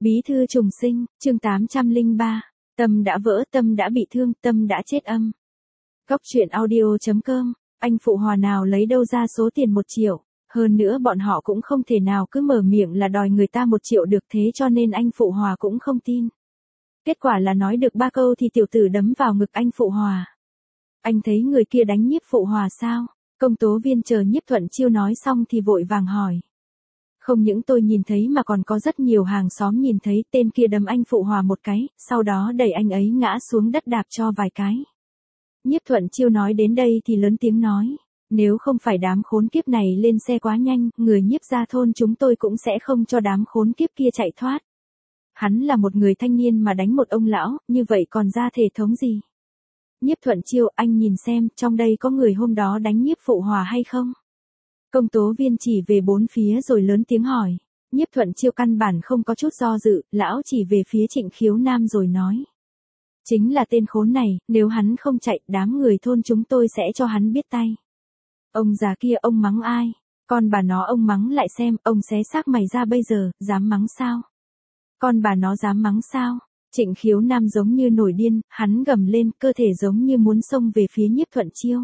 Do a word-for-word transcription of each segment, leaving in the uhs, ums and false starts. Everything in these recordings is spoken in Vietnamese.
Bí thư trùng sinh, chương tám trăm lẻ ba. Tâm đã vỡ, tâm đã bị thương, tâm đã chết âm. Góc truyện audio chấm com. Anh phụ hòa nào lấy đâu ra số tiền một triệu. Hơn nữa bọn họ cũng không thể nào cứ mở miệng là đòi người ta một triệu được, thế cho nên anh phụ hòa cũng không tin. Kết quả là nói được ba câu thì tiểu tử đấm vào ngực anh phụ hòa. Anh thấy người kia đánh Nhiếp phụ hòa sao? Công tố viên chờ Nhiếp Thuận Chiêu nói xong thì vội vàng hỏi. Không những tôi nhìn thấy mà còn có rất nhiều hàng xóm nhìn thấy, tên kia đấm anh phụ hòa một cái, sau đó đẩy anh ấy ngã xuống đất đạp cho vài cái. Nhiếp Thuận Chiêu nói đến đây thì lớn tiếng nói, nếu không phải đám khốn kiếp này lên xe quá nhanh, người Nhiếp gia thôn chúng tôi cũng sẽ không cho đám khốn kiếp kia chạy thoát. Hắn là một người thanh niên mà đánh một ông lão, như vậy còn ra thể thống gì? Nhiếp Thuận Chiêu, anh nhìn xem, trong đây có người hôm đó đánh Nhiếp phụ hòa hay không? Công tố viên chỉ về bốn phía rồi lớn tiếng hỏi. Nhiếp Thuận Chiêu căn bản không có chút do dự, lão chỉ về phía Trịnh Khiếu Nam rồi nói. Chính là tên khốn này, nếu hắn không chạy, đám người thôn chúng tôi sẽ cho hắn biết tay. Ông già kia ông mắng ai? Con bà nó ông mắng lại xem, ông xé xác mày ra bây giờ, dám mắng sao? Con bà nó dám mắng sao? Trịnh Khiếu Nam giống như nổi điên, hắn gầm lên, cơ thể giống như muốn xông về phía Nhiếp Thuận Chiêu.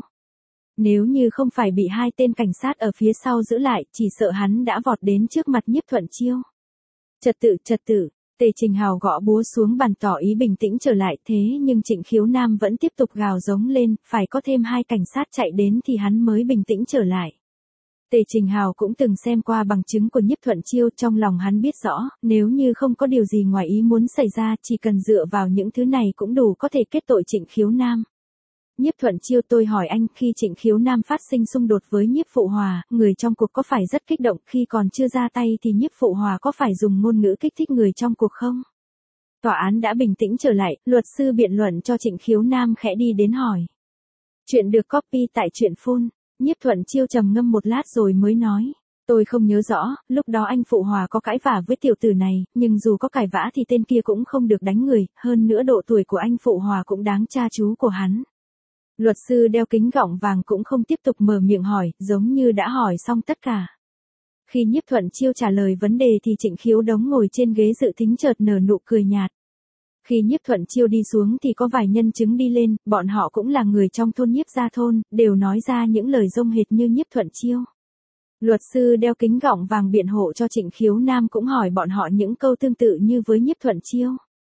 Nếu như không phải bị hai tên cảnh sát ở phía sau giữ lại, chỉ sợ hắn đã vọt đến trước mặt Nhiếp Thuận Chiêu. Trật tự, trật tự, Tề Trình Hào gõ búa xuống bàn tỏ ý bình tĩnh trở lại, thế nhưng Trịnh Khiếu Nam vẫn tiếp tục gào giống lên, phải có thêm hai cảnh sát chạy đến thì hắn mới bình tĩnh trở lại. Tề Trình Hào cũng từng xem qua bằng chứng của Nhiếp Thuận Chiêu, trong lòng hắn biết rõ, nếu như không có điều gì ngoài ý muốn xảy ra, chỉ cần dựa vào những thứ này cũng đủ có thể kết tội Trịnh Khiếu Nam. Nhiếp Thuận Chiêu, tôi hỏi anh, khi Trịnh Khiếu Nam phát sinh xung đột với Nhiếp phụ hòa, người trong cuộc có phải rất kích động, khi còn chưa ra tay thì Nhiếp phụ hòa có phải dùng ngôn ngữ kích thích người trong cuộc không? Tòa án đã bình tĩnh trở lại, luật sư biện luận cho Trịnh Khiếu Nam khẽ đi đến hỏi. Chuyện được copy tại truyện phun. Nhiếp Thuận Chiêu trầm ngâm một lát rồi mới nói. Tôi không nhớ rõ, lúc đó anh phụ hòa có cãi vã với tiểu tử này, nhưng dù có cãi vã thì tên kia cũng không được đánh người, hơn nữa độ tuổi của anh phụ hòa cũng đáng cha chú của hắn. Luật sư đeo kính gọng vàng cũng không tiếp tục mở miệng hỏi, giống như đã hỏi xong tất cả. Khi Nhiếp Thuận Chiêu trả lời vấn đề thì Trịnh Khiếu Đống ngồi trên ghế dự thính chợt nở nụ cười nhạt. Khi Nhiếp Thuận Chiêu đi xuống thì có vài nhân chứng đi lên, bọn họ cũng là người trong thôn Nhiếp gia thôn, đều nói ra những lời rông hệt như Nhiếp Thuận Chiêu. Luật sư đeo kính gọng vàng biện hộ cho Trịnh Khiếu Nam cũng hỏi bọn họ những câu tương tự như với Nhiếp Thuận Chiêu.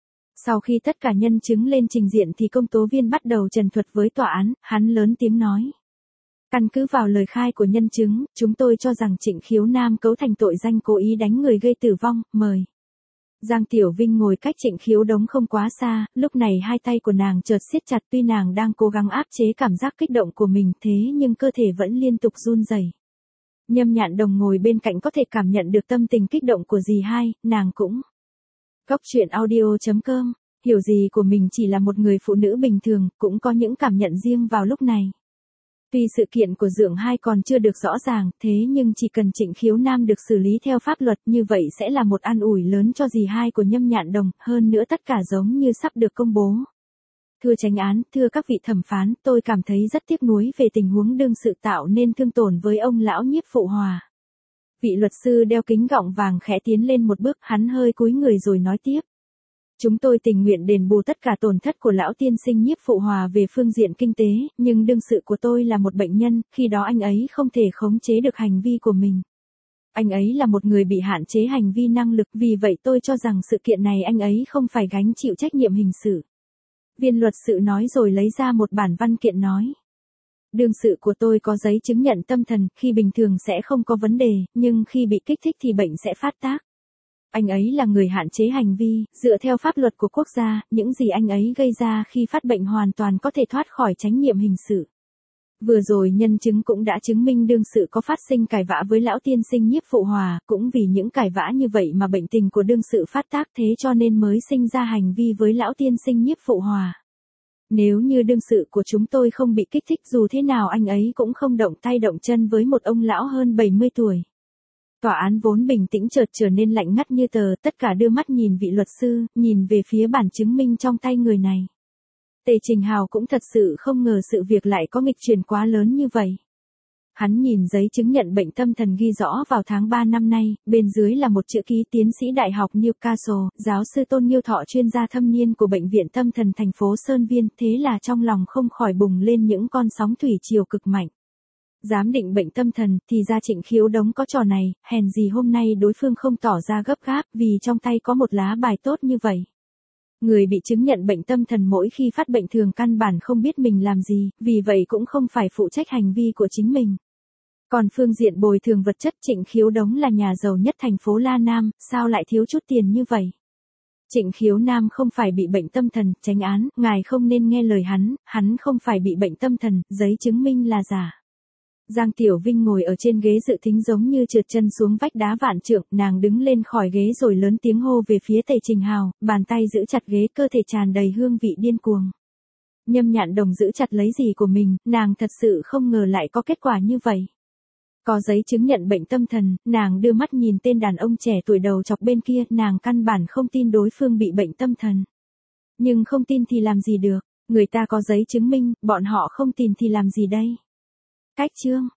Sau khi tất cả nhân chứng lên trình diện thì công tố viên bắt đầu trần thuật với tòa án, hắn lớn tiếng nói. Căn cứ vào lời khai của nhân chứng, chúng tôi cho rằng Trịnh Khiếu Nam cấu thành tội danh cố ý đánh người gây tử vong, mời. Giang Tiểu Vinh ngồi cách Trịnh Khiếu Đống không quá xa, lúc này hai tay của nàng chợt siết chặt, tuy nàng đang cố gắng áp chế cảm giác kích động của mình thế nhưng cơ thể vẫn liên tục run rẩy. Nhâm Nhạn Đồng ngồi bên cạnh có thể cảm nhận được tâm tình kích động của dì hai, nàng cũng. Góc truyện audio chấm com, hiểu gì của mình chỉ là một người phụ nữ bình thường, cũng có những cảm nhận riêng vào lúc này. Tuy sự kiện của Dượng hai còn chưa được rõ ràng, thế nhưng chỉ cần Trịnh Khiếu Nam được xử lý theo pháp luật như vậy sẽ là một an ủi lớn cho dì hai của Nhâm Nhạn Đồng, hơn nữa tất cả giống như sắp được công bố. Thưa chánh án, thưa các vị thẩm phán, tôi cảm thấy rất tiếc nuối về tình huống đương sự tạo nên thương tổn với ông lão Nhiếp phụ hòa. Vị luật sư đeo kính gọng vàng khẽ tiến lên một bước, hắn hơi cúi người rồi nói tiếp. Chúng tôi tình nguyện đền bù tất cả tổn thất của lão tiên sinh Nhiếp phụ hòa về phương diện kinh tế, nhưng đương sự của tôi là một bệnh nhân, khi đó anh ấy không thể khống chế được hành vi của mình. Anh ấy là một người bị hạn chế hành vi năng lực, vì vậy tôi cho rằng sự kiện này anh ấy không phải gánh chịu trách nhiệm hình sự. Viên luật sự nói rồi lấy ra một bản văn kiện nói. Đương sự của tôi có giấy chứng nhận tâm thần, khi bình thường sẽ không có vấn đề, nhưng khi bị kích thích thì bệnh sẽ phát tác. Anh ấy là người hạn chế hành vi, dựa theo pháp luật của quốc gia, những gì anh ấy gây ra khi phát bệnh hoàn toàn có thể thoát khỏi trách nhiệm hình sự. Vừa rồi nhân chứng cũng đã chứng minh đương sự có phát sinh cãi vã với lão tiên sinh Nhiếp phụ hòa, cũng vì những cãi vã như vậy mà bệnh tình của đương sự phát tác, thế cho nên mới sinh ra hành vi với lão tiên sinh Nhiếp phụ hòa. Nếu như đương sự của chúng tôi không bị kích thích dù thế nào anh ấy cũng không động tay động chân với một ông lão hơn bảy mươi tuổi. Tòa án vốn bình tĩnh chợt trở nên lạnh ngắt như tờ, tất cả đưa mắt nhìn vị luật sư, nhìn về phía bản chứng minh trong tay người này. Tề Trình Hào cũng thật sự không ngờ sự việc lại có nghịch chuyển quá lớn như vậy. Hắn nhìn giấy chứng nhận bệnh tâm thần ghi rõ vào tháng ba năm nay, bên dưới là một chữ ký tiến sĩ Đại học Newcastle, giáo sư Tôn Nhiêu Thọ chuyên gia thâm niên của Bệnh viện Tâm thần thành phố Sơn Viên, thế là trong lòng không khỏi bùng lên những con sóng thủy triều cực mạnh. Giám định bệnh tâm thần, thì ra Trịnh Khiếu Đống có trò này, hèn gì hôm nay đối phương không tỏ ra gấp gáp, vì trong tay có một lá bài tốt như vậy. Người bị chứng nhận bệnh tâm thần mỗi khi phát bệnh thường căn bản không biết mình làm gì, vì vậy cũng không phải phụ trách hành vi của chính mình. Còn phương diện bồi thường vật chất, Trịnh Khiếu Đống là nhà giàu nhất thành phố La Nam, sao lại thiếu chút tiền như vậy? Trịnh Khiếu Nam không phải bị bệnh tâm thần, chánh án, ngài không nên nghe lời hắn, hắn không phải bị bệnh tâm thần, giấy chứng minh là giả. Giang Tiểu Vinh ngồi ở trên ghế dự thính giống như trượt chân xuống vách đá vạn trượng, nàng đứng lên khỏi ghế rồi lớn tiếng hô về phía Tề Trình Hào, bàn tay giữ chặt ghế, cơ thể tràn đầy hương vị điên cuồng. Nhâm Nhạn Đồng giữ chặt lấy gì của mình, nàng thật sự không ngờ lại có kết quả như vậy. Có giấy chứng nhận bệnh tâm thần, nàng đưa mắt nhìn tên đàn ông trẻ tuổi đầu chọc bên kia, nàng căn bản không tin đối phương bị bệnh tâm thần. Nhưng không tin thì làm gì được, người ta có giấy chứng minh, bọn họ không tin thì làm gì đây? Cách chương